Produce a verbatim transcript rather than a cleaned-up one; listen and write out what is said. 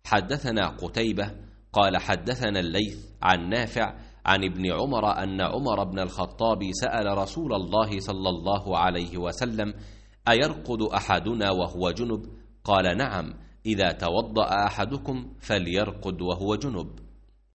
حدثنا قتيبة قال حدثنا الليث عن نافع عن ابن عمر أن عمر بن الخطاب سأل رسول الله صلى الله عليه وسلم: أيرقد أحدنا وهو جنب؟ قال: نعم، إذا توضأ أحدكم فليرقد وهو جنب.